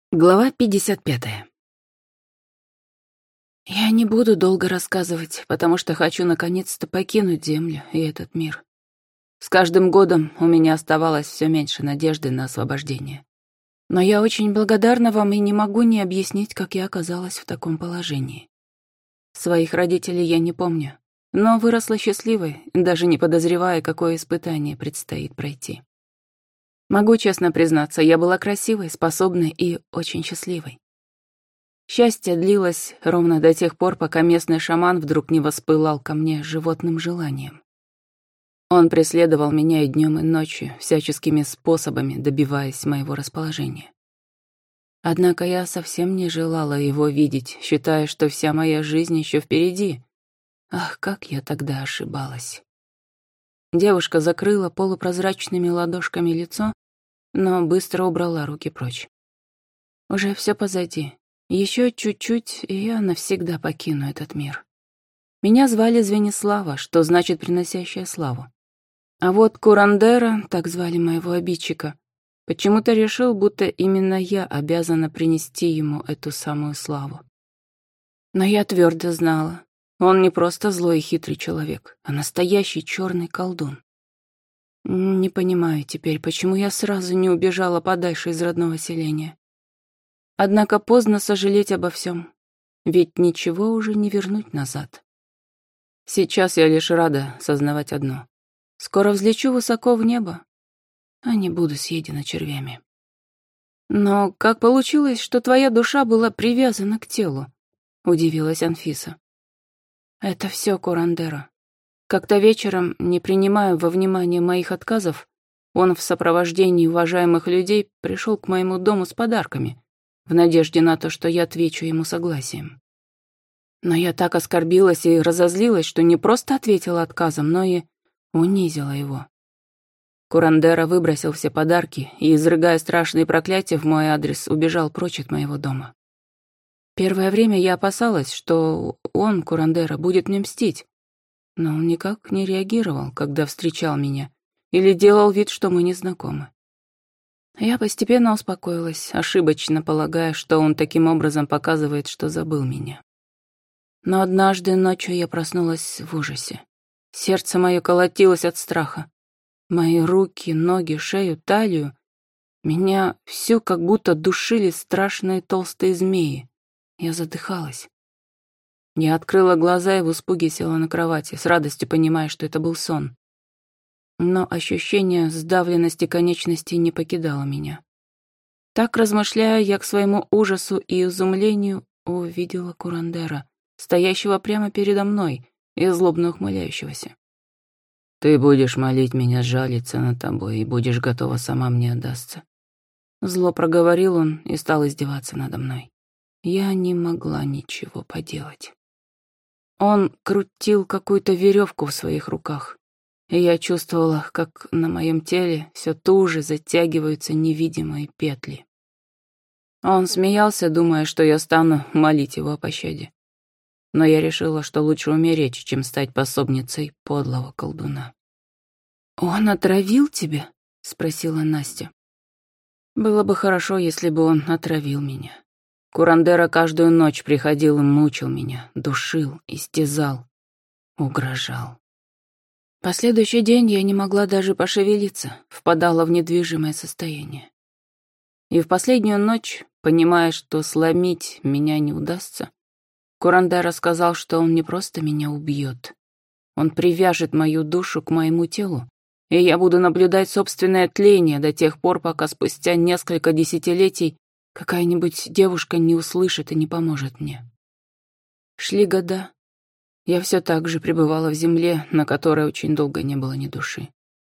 Глава 55. Я не буду долго рассказывать, потому что хочу наконец-то покинуть Землю и этот мир. С каждым годом у меня оставалось все меньше надежды на освобождение. Но я очень благодарна вам и не могу не объяснить, как я оказалась в таком положении. Своих родителей я не помню, но выросла счастливой, даже не подозревая, какое испытание предстоит пройти. Могу честно признаться, я была красивой, способной и очень счастливой. Счастье длилось ровно до тех пор, пока местный шаман вдруг не воспылал ко мне животным желанием. Он преследовал меня и днем, и ночью, всяческими способами добиваясь моего расположения. Однако я совсем не желала его видеть, считая, что вся моя жизнь еще впереди. Ах, как я тогда ошибалась. Девушка закрыла полупрозрачными ладошками лицо, но быстро убрала руки прочь. Уже все позади. Еще чуть-чуть, и я навсегда покину этот мир. Меня звали Звенислава, что значит «приносящая славу». А вот Курандера, так звали моего обидчика, почему-то решил, будто именно я обязана принести ему эту самую славу. Но я твердо знала, он не просто злой и хитрый человек, а настоящий черный колдун. Не понимаю теперь, почему я сразу не убежала подальше из родного селения. Однако поздно сожалеть обо всем, ведь ничего уже не вернуть назад. Сейчас я лишь рада сознавать одно. Скоро взлечу высоко в небо, а не буду съедена червями. Но как получилось, что твоя душа была привязана к телу? Удивилась Анфиса. Это все Курандера. Как-то вечером, не принимая во внимание моих отказов, он в сопровождении уважаемых людей пришел к моему дому с подарками, в надежде на то, что я отвечу ему согласием. Но я так оскорбилась и разозлилась, что не просто ответила отказом, но и унизила его. Курандера выбросил все подарки и, изрыгая страшные проклятия в мой адрес, убежал прочь от моего дома. Первое время я опасалась, что он, Курандера, будет мне мстить, но он никак не реагировал, когда встречал меня, или делал вид, что мы не знакомы. Я постепенно успокоилась, ошибочно полагая, что он таким образом показывает, что забыл меня. Но однажды ночью я проснулась в ужасе. Сердце мое колотилось от страха. Мои руки, ноги, шею, талию. Меня всю как будто душили страшные толстые змеи. Я задыхалась. Я открыла глаза и в испуге села на кровати, с радостью понимая, что это был сон. Но ощущение сдавленности конечностей не покидало меня. Так, размышляя, я к своему ужасу и изумлению увидела Курандера, стоящего прямо передо мной и злобно ухмыляющегося. «Ты будешь молить меня сжалиться над тобой и будешь готова сама мне отдаться». Зло проговорил он и стал издеваться надо мной. Я не могла ничего поделать. Он крутил какую-то веревку в своих руках, и я чувствовала, как на моем теле все туже затягиваются невидимые петли. Он смеялся, думая, что я стану молить его о пощаде. Но я решила, что лучше умереть, чем стать пособницей подлого колдуна. «Он отравил тебя?» — спросила Настя. «Было бы хорошо, если бы он отравил меня. Курандера каждую ночь приходил и мучил меня, душил, истязал, угрожал. Последующий день я не могла даже пошевелиться, впадала в недвижимое состояние. И в последнюю ночь, понимая, что сломить меня не удастся, Курандера сказал, что он не просто меня убьет. Он привяжет мою душу к моему телу, и я буду наблюдать собственное тление до тех пор, пока спустя несколько десятилетий какая-нибудь девушка не услышит и не поможет мне. Шли года. Я все так же пребывала в земле, на которой очень долго не было ни души.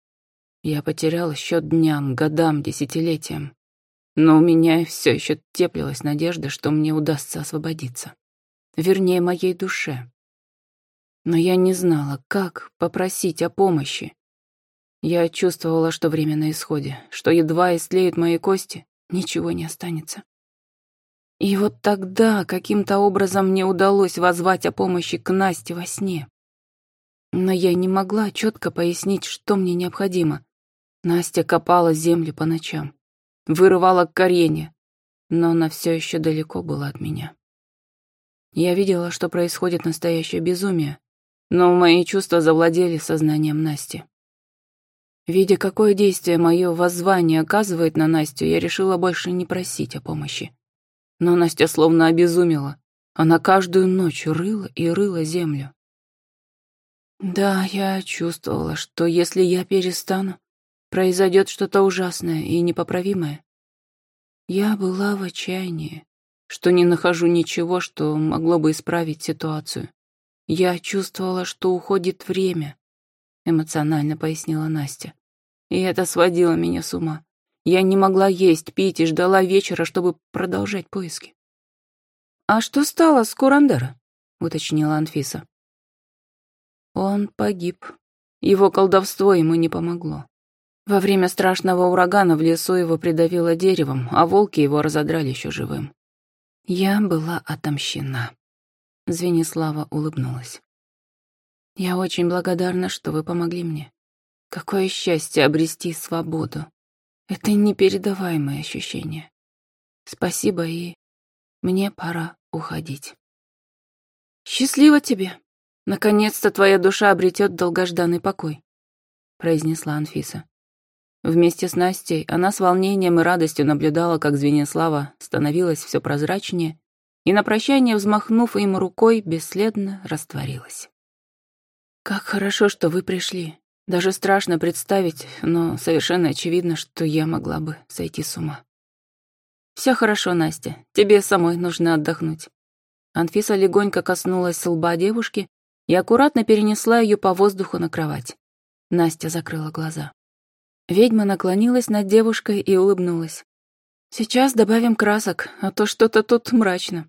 Я потеряла счет дням, годам, десятилетиям. Но у меня все еще теплилась надежда, что мне удастся освободиться. Вернее, моей душе. Но я не знала, как попросить о помощи. Я чувствовала, что время на исходе, что едва истлеют мои кости, ничего не останется. И вот тогда каким-то образом мне удалось воззвать о помощи к Насте во сне. Но я не могла четко пояснить, что мне необходимо. Настя копала землю по ночам, вырывала коренья, но она все еще далеко была от меня. Я видела, что происходит настоящее безумие, но мои чувства завладели сознанием Насти. Видя, какое действие мое воззвание оказывает на Настю, я решила больше не просить о помощи. Но Настя словно обезумела. Она каждую ночь рыла и рыла землю. Да, я чувствовала, что если я перестану, произойдет что-то ужасное и непоправимое. Я была в отчаянии, что не нахожу ничего, что могло бы исправить ситуацию. Я чувствовала, что уходит время, эмоционально пояснила Настя. И это сводило меня с ума. Я не могла есть, пить и ждала вечера, чтобы продолжать поиски. «А что стало с Курандера?» — уточнила Анфиса. Он погиб. Его колдовство ему не помогло. Во время страшного урагана в лесу его придавило деревом, а волки его разодрали еще живым. Я была отомщена. Звенислава улыбнулась. Я очень благодарна, что вы помогли мне. Какое счастье обрести свободу. Это непередаваемое ощущение. Спасибо, и мне пора уходить. Счастливо тебе. Наконец-то твоя душа обретет долгожданный покой, произнесла Анфиса. Вместе с Настей она с волнением и радостью наблюдала, как Звенислава становилась все прозрачнее и на прощание, взмахнув им рукой, бесследно растворилась. «Как хорошо, что вы пришли. Даже страшно представить, но совершенно очевидно, что я могла бы сойти с ума». «Все хорошо, Настя. Тебе самой нужно отдохнуть». Анфиса легонько коснулась лба девушки и аккуратно перенесла ее по воздуху на кровать. Настя закрыла глаза. Ведьма наклонилась над девушкой и улыбнулась. «Сейчас добавим красок, а то что-то тут мрачно».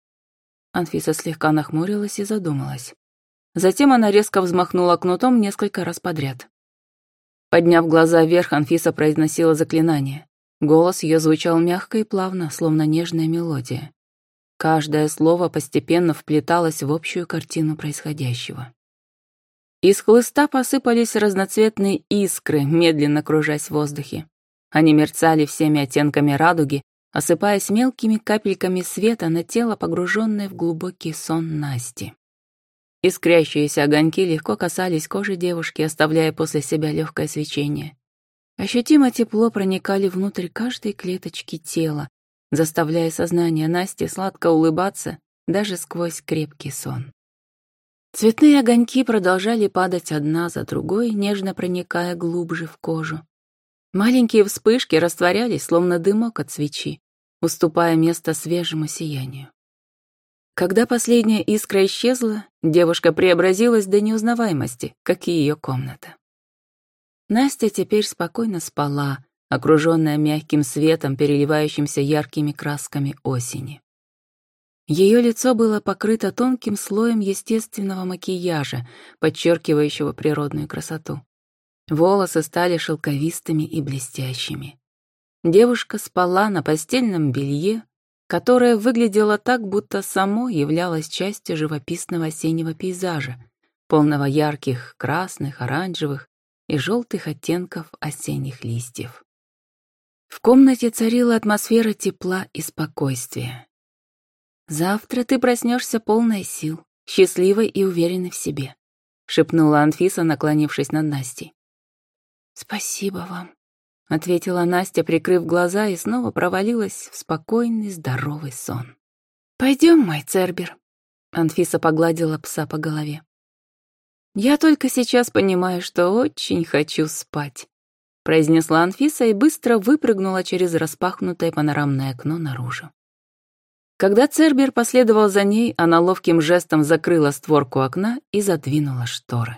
Анфиса слегка нахмурилась и задумалась. Затем она резко взмахнула кнутом несколько раз подряд. Подняв глаза вверх, Анфиса произносила заклинание. Голос ее звучал мягко и плавно, словно нежная мелодия. Каждое слово постепенно вплеталось в общую картину происходящего. Из хлыста посыпались разноцветные искры, медленно кружась в воздухе. Они мерцали всеми оттенками радуги, осыпаясь мелкими капельками света на тело, погруженное в глубокий сон Насти. Искрящиеся огоньки легко касались кожи девушки, оставляя после себя легкое свечение. Ощутимо тепло проникали внутрь каждой клеточки тела, заставляя сознание Насти сладко улыбаться даже сквозь крепкий сон. Цветные огоньки продолжали падать одна за другой, нежно проникая глубже в кожу. Маленькие вспышки растворялись, словно дымок от свечи, уступая место свежему сиянию. Когда последняя искра исчезла, девушка преобразилась до неузнаваемости, как и ее комната. Настя теперь спокойно спала, окруженная мягким светом, переливающимся яркими красками осени. Ее лицо было покрыто тонким слоем естественного макияжа, подчеркивающего природную красоту. Волосы стали шелковистыми и блестящими. Девушка спала на постельном белье, которое выглядело так, будто само являлось частью живописного осеннего пейзажа, полного ярких красных, оранжевых и желтых оттенков осенних листьев. В комнате царила атмосфера тепла и спокойствия. «Завтра ты проснешься полной сил, счастливой и уверенной в себе», — шепнула Анфиса, наклонившись над Настей. «Спасибо вам», — ответила Настя, прикрыв глаза, и снова провалилась в спокойный, здоровый сон. «Пойдем, мой Цербер», — Анфиса погладила пса по голове. «Я только сейчас понимаю, что очень хочу спать», — произнесла Анфиса и быстро выпрыгнула через распахнутое панорамное окно наружу. Когда Цербер последовал за ней, она ловким жестом закрыла створку окна и задвинула шторы.